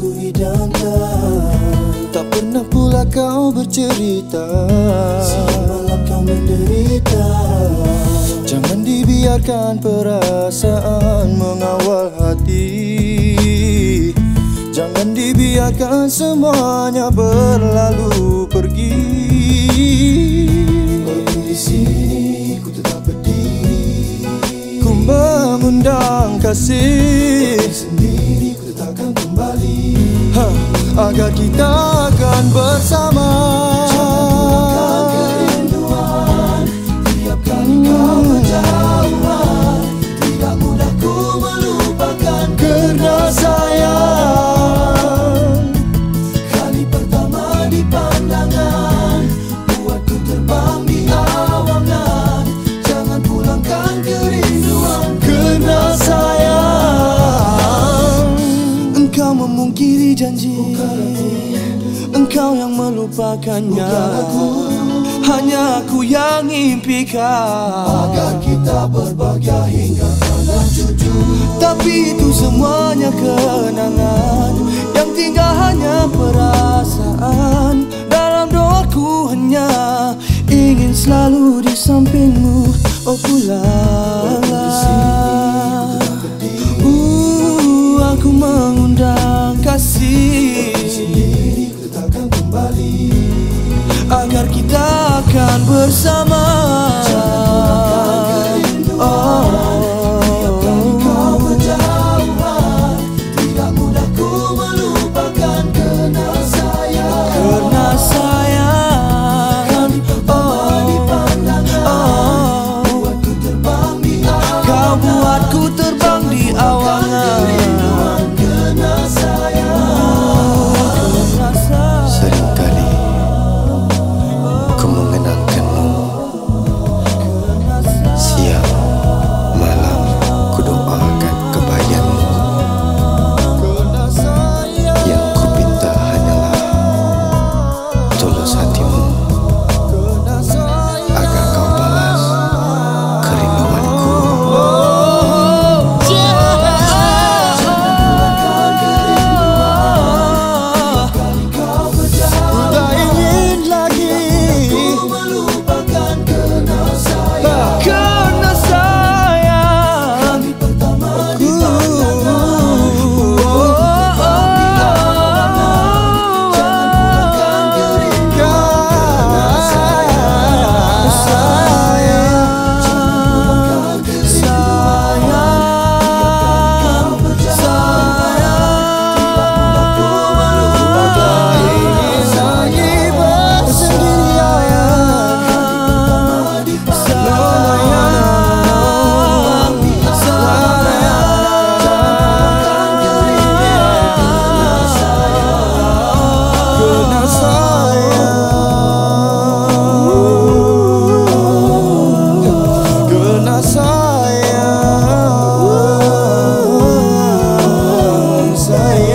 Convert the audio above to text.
ku idamkan. Tak pernah pula kau bercerita Siang malam kau menderita. Jangan dibiarkan perasaan mengawal hati. Jangan dibiarkan semuanya berlalu pergi. Walaupun di sini ku tetap berdiri, Ku mengundang kasih, sendiri ku tetapkan kembali. agar kita akan bersama. Jangan kerinduan tiap kali kau berjauhan. Tidak mudah ku melupakan Kerana sayang, kali pertama di pandangan, buatku terbang di awangan. Jangan pulangkan kerinduan. kerana sayang. Engkau memungkiri janji, engkau yang melupakannya. Hanya aku yang impikan Agar kita berbahagia hingga anak cucu. Tapi itu semuanya kenangan, yang tinggal hanya perasaan. Dalam doaku hanya ingin selalu di sampingmu. Oh pulanglah, aku mengundang kasih, Sendiri ku tetapkan kembali. agar kita akan bersama. Tiap kali kau berjauhan, tidak mudah ku melupakan kerana sayang. Kerana sayang, Kali pertama di pandangan, buatku terbang di awangan. kau buatku terbang di awangan. Kerinduan kerana sayang. Kerana sayang. Seringkali ku mengenangkanmu. Siang malam ku doakan kebaikanmu. Kerana sayang. Yang ku pinta hanyalah tulus hatimu, Kerana sayang. agar kau balas kerinduanku. Kali kau berjauhan, Tak ingin lagi ku melupakan kerana sayang. kerana sayang. Kali pertama di sayang.